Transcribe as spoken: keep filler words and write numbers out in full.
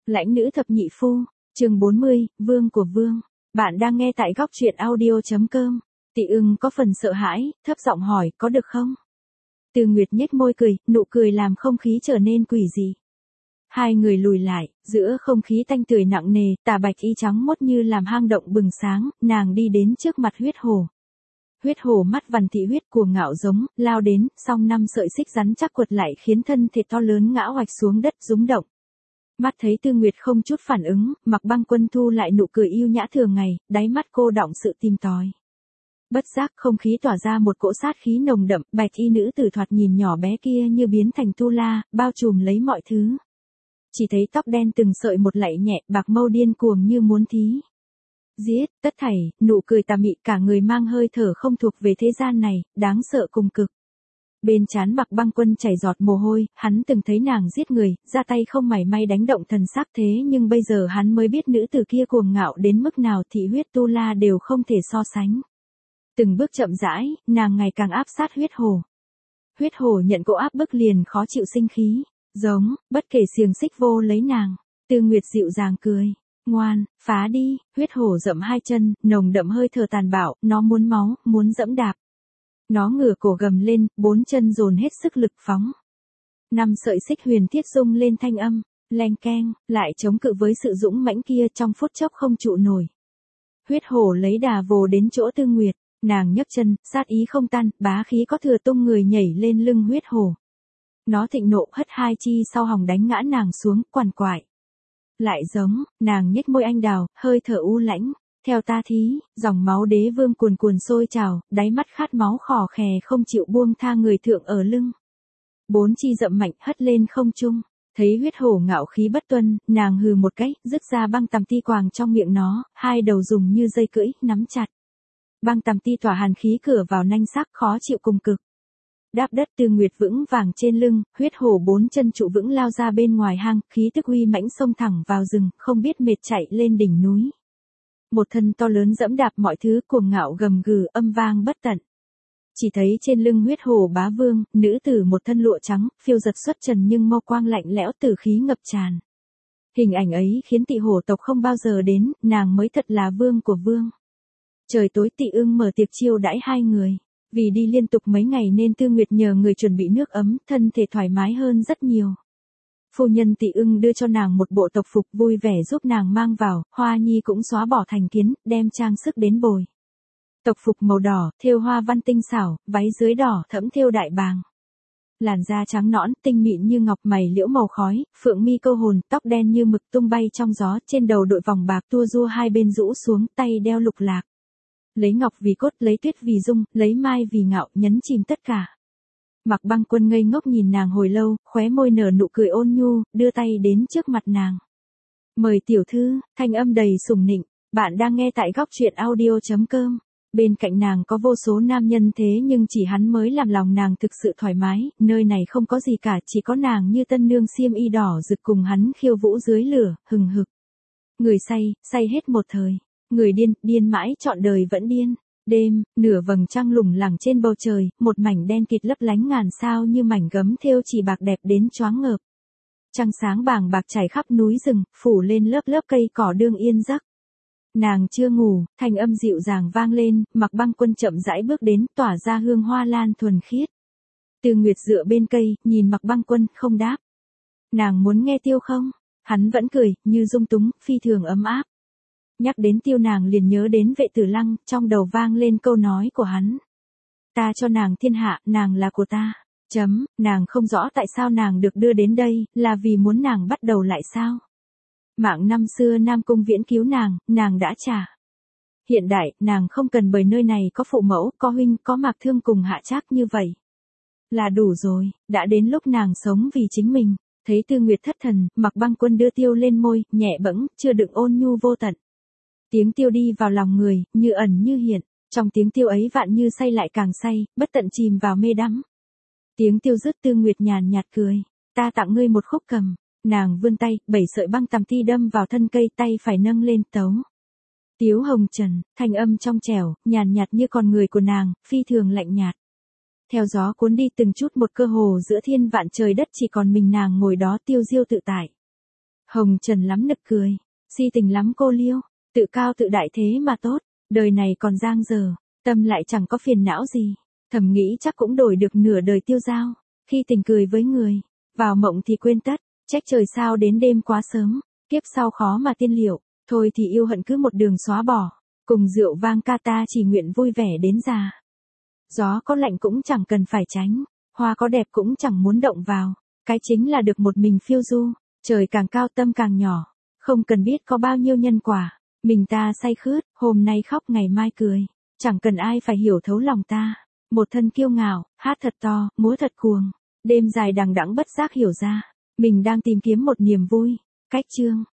Lãnh nữ thập nhị phu, chương bốn mươi, Vương của Vương. Bạn đang nghe tại góc truyện audio.com. Tị ưng có phần sợ hãi, thấp giọng hỏi, có được không? Từ Nguyệt nhếch môi cười, nụ cười làm không khí trở nên quỷ dị. Hai người lùi lại, giữa không khí tanh tưởi nặng nề, tà bạch y trắng mốt như làm hang động bừng sáng, nàng đi đến trước mặt huyết hổ. Huyết hổ mắt vằn thị huyết cuồng ngạo giống, lao đến, song năm sợi xích rắn chắc quật lại khiến thân thể to lớn ngã hoạch xuống đất rúng động. Mắt thấy Tư Nguyệt không chút phản ứng, Mặc Băng Quân thu lại nụ cười yêu nhã thường ngày, đáy mắt cô đọng sự tìm tòi. Bất giác không khí tỏa ra một cỗ sát khí nồng đậm, bạch y nữ tử thoạt nhìn nhỏ bé kia như biến thành tu la, bao trùm lấy mọi thứ. Chỉ thấy tóc đen từng sợi một lạy nhẹ, bạc mâu điên cuồng như muốn thí. Giết, tất thảy, nụ cười tà mị, cả người mang hơi thở không thuộc về thế gian này, đáng sợ cùng cực. Bên trán Mặc Băng Quân chảy giọt mồ hôi, hắn từng thấy nàng giết người, ra tay không mảy may đánh động thần sắc, thế nhưng bây giờ hắn mới biết nữ tử kia cuồng ngạo đến mức nào, thị huyết tu la đều không thể so sánh. Từng bước chậm rãi, nàng ngày càng áp sát huyết hổ. Huyết hổ nhận cỗ áp bức liền khó chịu sinh khí, giống, bất kể xiềng xích vô lấy nàng. Tư Nguyệt dịu dàng cười, ngoan, phá đi. Huyết hổ dậm hai chân, nồng đậm hơi thở tàn bạo, nó muốn máu, muốn dẫm đạp. Nó ngửa cổ gầm lên, bốn chân dồn hết sức lực phóng. Năm sợi xích huyền thiết rung lên thanh âm, leng keng, lại chống cự với sự dũng mãnh kia, trong phút chốc không trụ nổi. Huyết hổ lấy đà vồ đến chỗ Tư Nguyệt, nàng nhấc chân, sát ý không tan, bá khí có thừa tung người nhảy lên lưng huyết hổ. Nó thịnh nộ hất hai chi sau hòng đánh ngã nàng xuống, quằn quại. Lại giống, nàng nhếch môi anh đào, hơi thở u lãnh. Theo ta thí, dòng máu đế vương cuồn cuồn sôi trào, đáy mắt khát máu khò khè không chịu buông tha người thượng ở lưng. Bốn chi dậm mạnh hất lên không trung, thấy huyết hổ ngạo khí bất tuân, nàng hừ một cái, rứt ra băng tằm ti quàng trong miệng nó, hai đầu dùng như dây cưỡi, nắm chặt. Băng tằm ti tỏa hàn khí cửa vào nanh sắc khó chịu cùng cực. Đáp đất Tư Nguyệt vững vàng trên lưng, huyết hổ bốn chân trụ vững lao ra bên ngoài hang, khí tức uy mãnh xông thẳng vào rừng, không biết mệt chạy lên đỉnh núi. Một thân to lớn dẫm đạp mọi thứ, cuồng ngạo gầm gừ, âm vang bất tận. Chỉ thấy trên lưng huyết hổ bá vương, nữ tử một thân lụa trắng, phiêu giật xuất trần nhưng mâu quang lạnh lẽo, tử khí ngập tràn. Hình ảnh ấy khiến Tị hổ tộc không bao giờ đến, nàng mới thật là vương của vương. Trời tối Tị ưng mở tiệc chiêu đãi hai người. Vì đi liên tục mấy ngày nên Tư Nguyệt nhờ người chuẩn bị nước ấm, thân thể thoải mái hơn rất nhiều. Phu nhân Tị ưng đưa cho nàng một bộ tộc phục, vui vẻ giúp nàng mang vào, Hoa Nhi cũng xóa bỏ thành kiến, đem trang sức đến bồi. Tộc phục màu đỏ, thêu hoa văn tinh xảo, váy dưới đỏ, thẫm thêu đại bàng. Làn da trắng nõn, tinh mịn như ngọc, mày liễu màu khói, phượng mi câu hồn, tóc đen như mực tung bay trong gió, trên đầu đội vòng bạc tua rua hai bên rũ xuống, tay đeo lục lạc. Lấy ngọc vì cốt, lấy tuyết vì dung, lấy mai vì ngạo, nhấn chìm tất cả. Mặc Băng Quân ngây ngốc nhìn nàng hồi lâu, khóe môi nở nụ cười ôn nhu, đưa tay đến trước mặt nàng. Mời tiểu thư, thanh âm đầy sủng nịnh, bạn đang nghe tại góc truyện audio.com. Bên cạnh nàng có vô số nam nhân thế nhưng chỉ hắn mới làm lòng nàng thực sự thoải mái, nơi này không có gì cả, chỉ có nàng như tân nương xiêm y đỏ rực cùng hắn khiêu vũ dưới lửa, hừng hực. Người say, say hết một thời. Người điên, điên mãi trọn đời vẫn điên. Đêm, nửa vầng trăng lủng lẳng trên bầu trời, một mảnh đen kịt lấp lánh ngàn sao như mảnh gấm thêu chỉ bạc đẹp đến choáng ngợp. Trăng sáng bàng bạc trải khắp núi rừng, phủ lên lớp lớp cây cỏ đương yên giấc. Nàng chưa ngủ, thanh âm dịu dàng vang lên, Mặc Băng Quân chậm rãi bước đến, tỏa ra hương hoa lan thuần khiết. Tư Nguyệt dựa bên cây, nhìn Mặc Băng Quân, không đáp. Nàng muốn nghe tiêu không? Hắn vẫn cười, như dung túng, phi thường ấm áp. Nhắc đến tiêu nàng liền nhớ đến Vệ Tử Lăng, trong đầu vang lên câu nói của hắn. Ta cho nàng thiên hạ, nàng là của ta. Chấm, nàng không rõ tại sao nàng được đưa đến đây, là vì muốn nàng bắt đầu lại sao? Mạng năm xưa Nam Cung Viễn cứu nàng, nàng đã trả. Hiện đại, nàng không cần bởi nơi này có phụ mẫu, có huynh, có Mạc Thương cùng Hạ Trác như vậy. Là đủ rồi, đã đến lúc nàng sống vì chính mình. Thấy Tư Nguyệt thất thần, Mặc Băng Quân đưa tiêu lên môi, nhẹ bẫng, chưa đựng ôn nhu vô tận. Tiếng tiêu đi vào lòng người, như ẩn như hiện, trong tiếng tiêu ấy vạn như say lại càng say, bất tận chìm vào mê đắm. Tiếng tiêu dứt Tư Nguyệt nhàn nhạt cười, ta tặng ngươi một khúc cầm, nàng vươn tay, bảy sợi băng tằm ti đâm vào thân cây, tay phải nâng lên tấu. Tiếu hồng trần, thanh âm trong trẻo, nhàn nhạt như con người của nàng, phi thường lạnh nhạt. Theo gió cuốn đi từng chút một, cơ hồ giữa thiên vạn trời đất chỉ còn mình nàng ngồi đó tiêu diêu tự tại. Hồng Trần lắm nực cười. Si tình lắm cô Liêu. Tự cao tự đại thế mà tốt. Đời này còn giang dở. Tâm lại chẳng có phiền não gì. Thầm nghĩ chắc cũng đổi được nửa đời tiêu dao. Khi tình cười với người. Vào mộng thì quên tất. Trách trời sao đến đêm quá sớm. Kiếp sau khó mà tiên liệu. Thôi thì yêu hận cứ một đường xóa bỏ. Cùng rượu vang ca ta chỉ nguyện vui vẻ đến già. Gió có lạnh cũng chẳng cần phải tránh. Hoa có đẹp cũng chẳng muốn động vào. Cái chính là được một mình phiêu du. Trời càng cao tâm càng nhỏ. Không cần biết có bao nhiêu nhân quả. Mình ta say khướt, hôm nay khóc ngày mai cười. Chẳng cần ai phải hiểu thấu lòng ta. Một thân kiêu ngạo, hát thật to, múa thật cuồng. Đêm dài đằng đẵng bất giác hiểu ra. Mình đang tìm kiếm một niềm vui. Cách chương